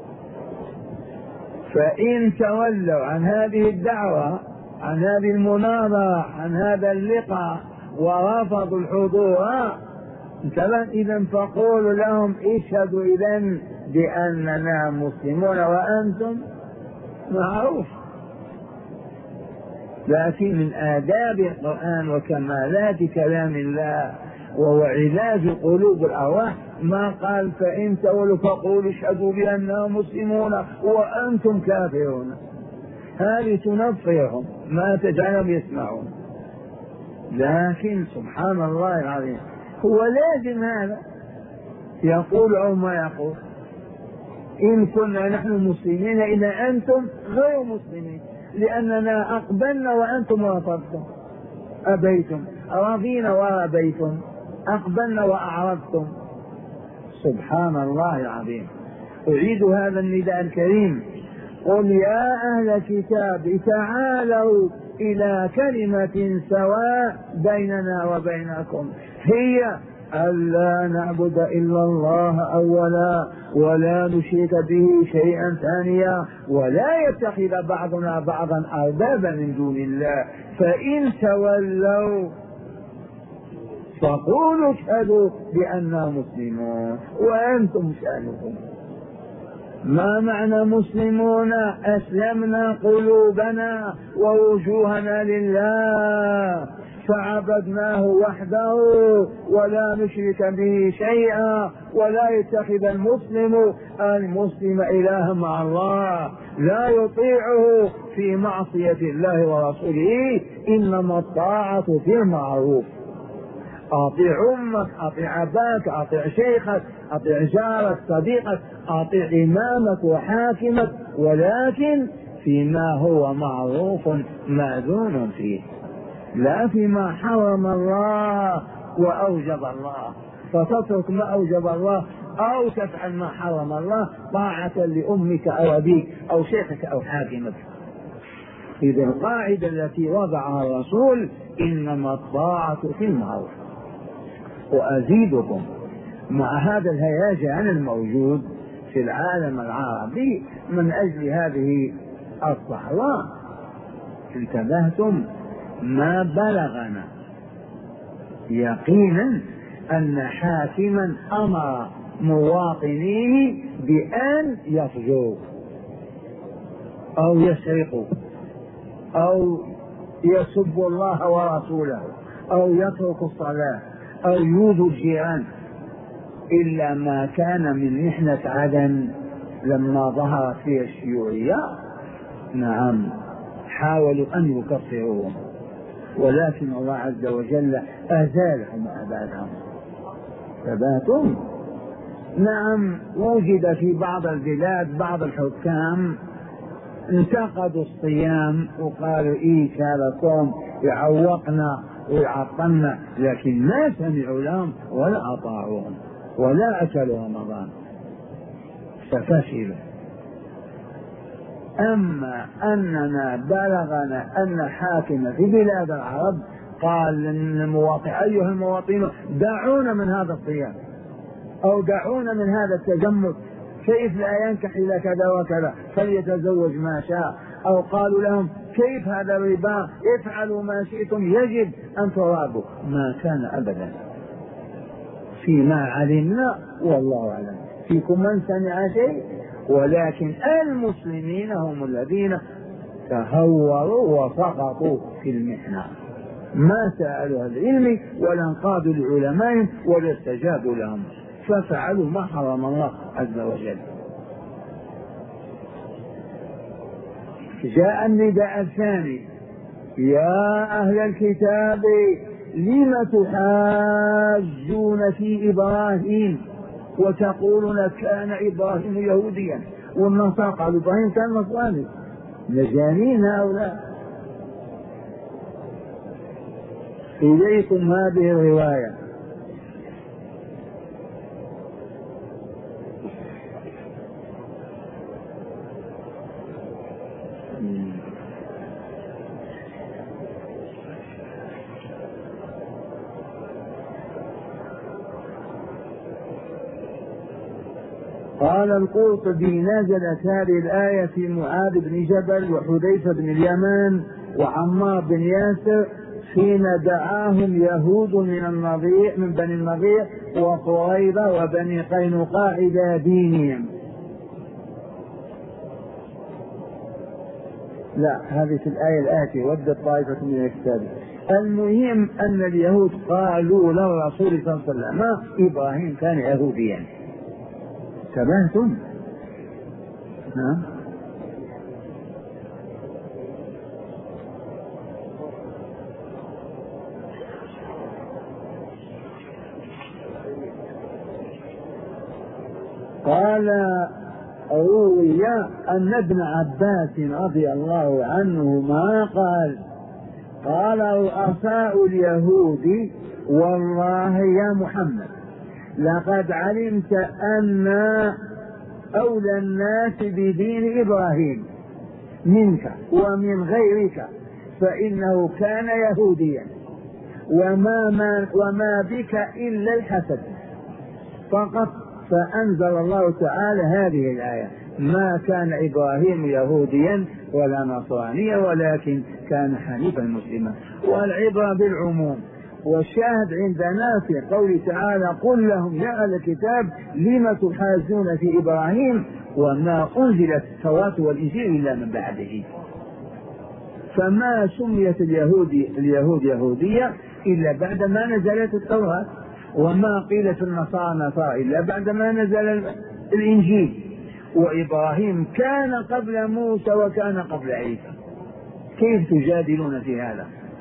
فإن تولوا عن هذه الدعوة، عن هذه المناظرة، عن هذا اللقاء ورفضوا الحضور إذن فقولوا لهم اشهدوا إذن بأننا مسلمون وأنتم معروف. لكن من آداب القرآن وكمالات كلام الله وهو علاج قلوب الأرواح ما قال فإن تولوا فقولوا اشهدوا بأننا مسلمون وأنتم كافرون، هذه تنفرهم ما تجعلهم يسمعون. لكن سبحان الله العظيم هو لازم هذا يقول أو ما يقول، إن كنا نحن مسلمين إذا أنتم غير مسلمين، لأننا أقبلنا وأنتم رفضتم أبيتم، رضينا وأبيتم، أقبلنا وأعرضتم. سبحان الله العظيم. أعيد هذا النداء الكريم قل يا أهل الكتاب تعالوا إلى كلمة سواء بيننا وبينكم هي ألا نعبد إلا الله أولا ولا نشرك به شيئا ثانيا ولا يتخذ بعضنا بعضا أربابا من دون الله فإن تولوا فقولوا اشهدوا بأننا مسلمون وأنتم شأنكم. ما معنى مسلمون؟ أسلمنا قلوبنا ووجوهنا لله فعبدناه وحده ولا نشرك به شيئا، ولا يتخذ المسلم المسلم إلها مع الله، لا يطيعه في معصية الله ورسوله، إنما الطاعة في المعروف. أطيع أمك، أطيع أباك، أطيع شيخك، أطيع جارك، صديقك، أطيع إمامك وحاكمك، ولكن فيما هو معروف مأذون فيه، لا فيما حرم الله وأوجب الله. فتترك ما أوجب الله أو تفعل ما حرم الله طاعة لأمك أو أبيك أو شيخك أو حاكمك. إذا القاعدة التي وضعها الرسول إنما الطاعة في المعروف. وأزيدكم مع هذا الهيجان الموجود في العالم العربي من أجل هذه الصحراء، انتبهتم؟ ما بلغنا يقينا أن حاكما أمر مواطنيه بأن يفجروا أو يسرقوا أو يسبوا الله ورسوله أو يتركوا الصلاة أو يؤذوا الجيران، إلا ما كان من محنة عدن لما ظهرت فيها الشيوعية. نعم، حاولوا أن يكفروهم، ولكن الله عز وجل أزالهم وأبادهم. ثباتهم. نعم، وجد في بعض البلاد بعض الحكام انتقدوا الصيام وقالوا إيه لكم يعوقنا ويعطلنا، لكن ما سمعوا لهم ولا أطاعوهم ولا أكلوا رمضان، ففشلوا. أما أننا بلغنا أن حاكم في بلاد العرب قال للمواطن أيها المواطنون دعونا من هذا الصيام أو دعونا من هذا التجمد، كيف لا ينكح إلى كذا وكذا فليتزوج ما شاء، أو قالوا لهم كيف هذا الربا افعلوا ما شئتم يجب أن ترابوا. ما كان أبدا فيما علمنا، والله أعلم. فيكم من سمع شيء، ولكن المسلمين هم الذين تهوروا وسقطوا في المحنة، ما سألوا العلم ولا انقادوا لعلمائهم ولا استجابوا لهم، ففعلوا ما حرم الله عز وجل. جاء النداء الثاني: يا أهل الكتاب لم تحاجون في إبراهيم وتقولون كان إبراهيم يهوديا والنصارى قالوا إبراهيم كان نصراني. مجانين هؤلاء. إليكم هذه الرواية. قال القرطبي: نزلت هذه الآية في معاذ بن جبل وحذيفة بن اليمان وعمار بن ياسر حين دعاهم يهود من النضير من بني النضير وقريظة وبني قينقاع إلى دينهم. لا، هذه في الآية الآتية: ودت طائفة من الكتاب. المهم أن اليهود قالوا للرسول صلى الله عليه وسلم إبراهيم كان يهوديا. تبهتم؟ نعم. قال: روي أن ابن عباس رضي الله عنهما قال: قال رؤساء اليهود: والله يا محمد لقد علمت أن أولى الناس بدين إبراهيم منك ومن غيرك، فإنه كان يهوديا وما, ما وما بك إلا الحسد فقط. فأنزل الله تعالى هذه الآية: ما كان إبراهيم يهوديا ولا نصرانيا ولكن كان حنيفا مسلما. والعبرة بالعموم، والشاهد عندنا في قول تعالى قل لهم يا أهل الكتاب لم تحاجون في إبراهيم وما أنزلت التوراة والإنجيل إلا من بعده. فما سميت اليهود اليهود يهودية إلا بعدما نزلت التوراة، وما قيلت النصارى نصارى إلا بعدما نزل الإنجيل. وإبراهيم كان قبل موسى وكان قبل عيسى، كيف تجادلون في هذا؟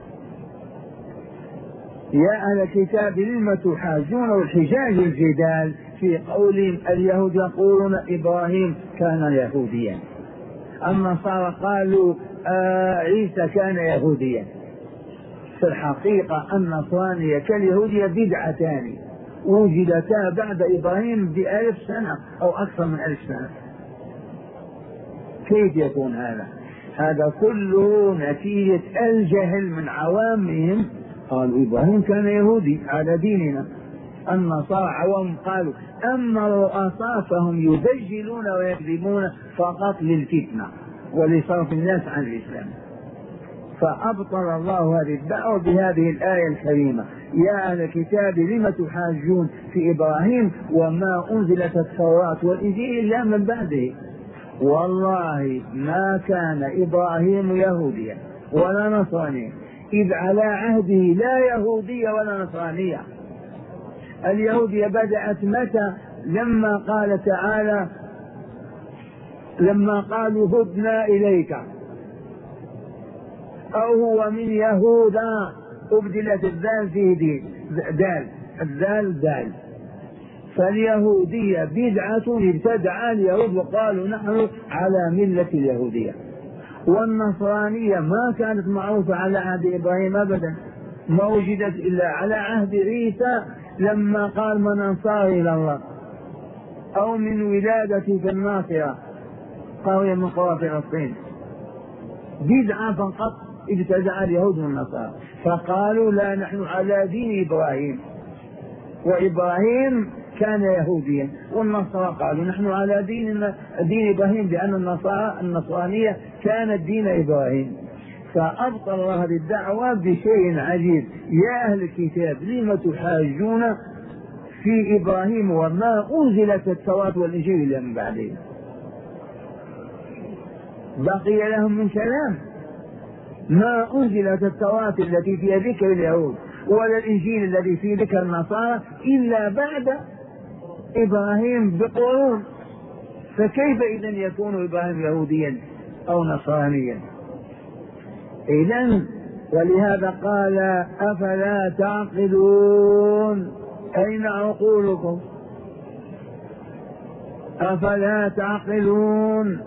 يا أهل الكتاب لم تحاجون، والحجاج الجدال في قولهم اليهود يقولون إبراهيم كان يهوديا، النصارى قالوا آه عيسى كان يهوديا. في الحقيقة النصرانية كاليهودية بدعتان وجدتا بعد إبراهيم بألف سنة أو أكثر من ألف سنة. كيف يكون هذا؟ هذا كله نتيجة الجهل من عوامهم. قالوا إبراهيم كان يهودي على ديننا. النصارى عوام قالوا أما الرؤساء فهم يدجلون ويكذبون فقط للفتنة ولصرف الناس عن الإسلام. فأبطل الله هذه الدعوة بهذه الآية الكريمة يا أهل الكتاب لم تحاجون في إبراهيم وما أنزلت التوراة والإنجيل إلا من بعده. والله ما كان إبراهيم يهوديا ولا نصرانيا، إذ على عهده لا يهودية ولا نصرانية. اليهودية بدأت متى؟ لما قال تعالى لما قالوا هدنا إليك أو هو من يهودا، أبدلت الدال في دين دال الدال دال. فاليهودية بدعة ابتدعها اليهود وقالوا نحن على ملة اليهودية. والنصرانية ما كانت معروفة على عهد إبراهيم أبدا، ما وجدت إلا على عهد عيسى لما قال من أنصار إلى الله، أو من ولادتي في الناصرة قرية من قرى فلسطين. بدعة فقط ابتدع اليهود والنصارى، فقالوا لا نحن على دين إبراهيم، وإبراهيم كان يهوديا، والنصارى قالوا نحن على دين دين إبراهيم، لأن النصارى النصرانية كانت دين إبراهيم. فأبطل الله هذه الدعوة بشيء عجيب يا أهل الكتاب لم تحاجون في إبراهيم وما أنزلت التوراة والإنجيل إلا من بعده. بقي لهم من كلام ما أنزلت التوراة التي فيها ذكر اليهود ولا الإنجيل الذي فيه ذكر النصارى إلا بعد إبراهيم بقرون. فكيف إذن يكون إبراهيم يهوديا أو نصرانيا؟ إذن ولهذا قال أفلا تعقلون، أين عقولكم؟ أفلا تعقلون.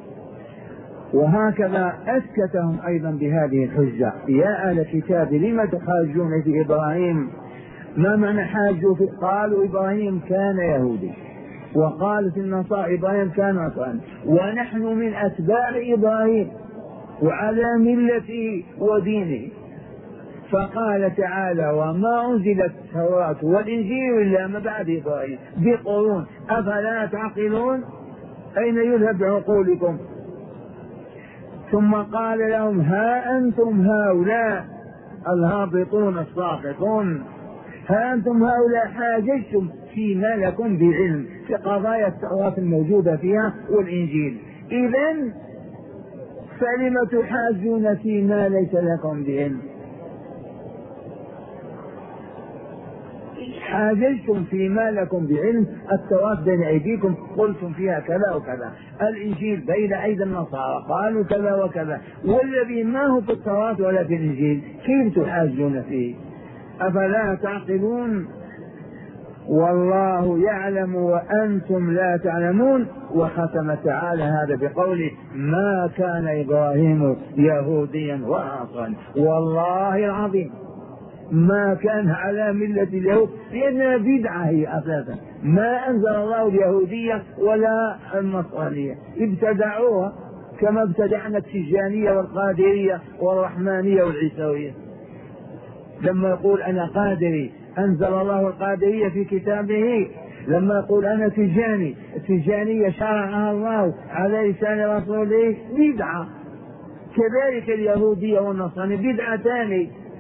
وهكذا أسكتهم أيضا بهذه الحجة يا أهل الكتاب لم تحاجون في إبراهيم. ما معنى حاجوا في؟ قالوا إبراهيم كان يهودي، وقالت النصارى إبراهيم كان نصراني، ونحن من أتباع إبراهيم وعلى ملته ودينه. فقال تعالى وما أنزلت التوراة والإنجيل إلا من بعد إبراهيم بقرون أفلا تعقلون. أين يذهب بعقولكم؟ ثم قال لهم ها أنتم هؤلاء الهابطون الساقطون، ها أنتم هؤلاء حاججتم فيما لكم بعلم في قضايا التوراة الموجودة فيها والإنجيل، إذن فلم تحاجون فيما ليس لكم بعلم؟ حاججتم فيما لكم بعلم، التوراة بين أيديكم قلتم فيها كذا وكذا، الإنجيل بين أيدي النصارى قالوا كذا وكذا، والذي ما هو في التوراة ولا في الإنجيل كيف تحاجون فيه؟ أفلا تعقلون؟ والله يعلم وأنتم لا تعلمون. وختم تعالى هذا بقوله ما كان إبراهيم يهوديا ولا نصرانيا. والله العظيم ما كان على ملة اليهود، لأنها بدعة هي أساسا، ما أنزل الله اليهودية ولا النصرانية، ابتدعوها كما ابتدعنا التجانية والقادرية والرحمانية والعيسوية. لما يقول أنا قادري أنزل الله القادرية في كتابه، لما يقول أنا تجاني التجانية شرعها الله على لسان رسوله بدعة. كذلك اليهودية والنصرانية بدعتان،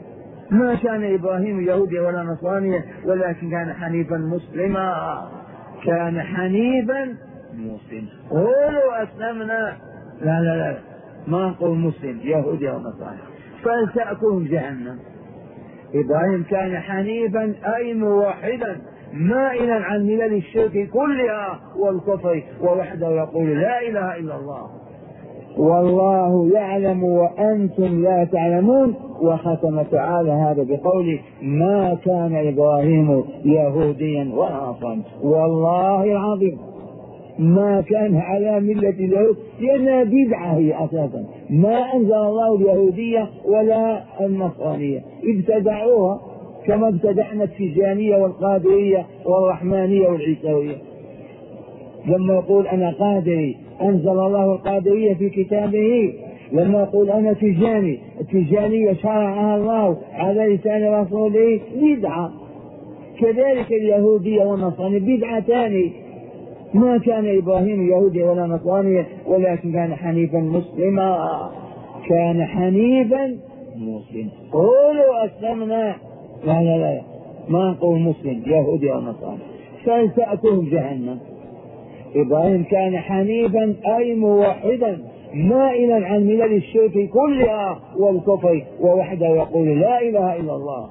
ما كان إبراهيم يهوديا ولا نصرانيا ولكن كان حنيفا مسلما. كان حنيفا مسلما. قولوا أسلمنا، لا لا لا ما نقول مسلم يهودي أو نصراني، فلتأكلهم جهنم. إبراهيم كان حنيفا أي موحدا مائلا عن ملل الشرك كلها والكفر، ووحده يقول لا إله إلا الله. والله يعلم وأنتم لا تعلمون. وختم تعالى هذا بقوله ما كان إبراهيم يهوديا ولا نصرانيا. والله العظيم ما كان على ملة اليهود، لأنها بدعة هي أساسا، ما أنزل الله اليهودية ولا النصرانية، ابتدعوها كما ابتدعنا التجانية والقادرية والرحمانية والعيسوية. لما يقول أنا قادري أنزل الله القادرية في كتابه، لما يقول أنا تجاني التجانية شرعها الله على لسان رسوله بدعة. كذلك اليهودية والنصرانية بدعتان. ما كان إبراهيم يهودي ولا نصراني ولكن كان حنيفا مسلما. كان حنيفا مسلما. قولوا أسلمنا، لا لا لا ما نقول مسلم يهودي أو نصراني، فلتأكلهم جهنم. إبراهيم كان حنيفا أي موحدا مائلا عن ملل الشرك كلها والكفر، ووحده يقول لا إله إلا الله،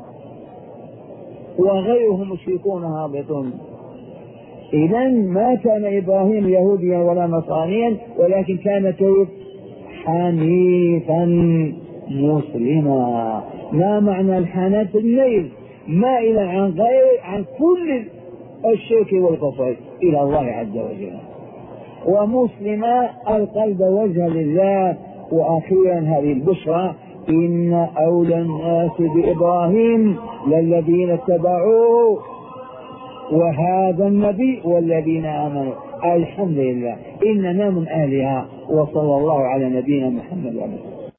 وغيرهم مشركون هابطون. إذن ما كان إبراهيم يهوديا ولا نصرانيا ولكن كان كيف؟ حنيفا مسلما. ما معنى الحنف؟ الميل، مائلا عن غير عن كل الشرك والكفر إلى الله عز وجل. ومسلما القلب وجه لله. وأخيرا هذه البشرى إن أولى الناس بإبراهيم للذين اتبعوه وهذا النبي والذين آمنوا. الحمد لله إننا من أهلها. وصلى الله على نبينا محمد وعلى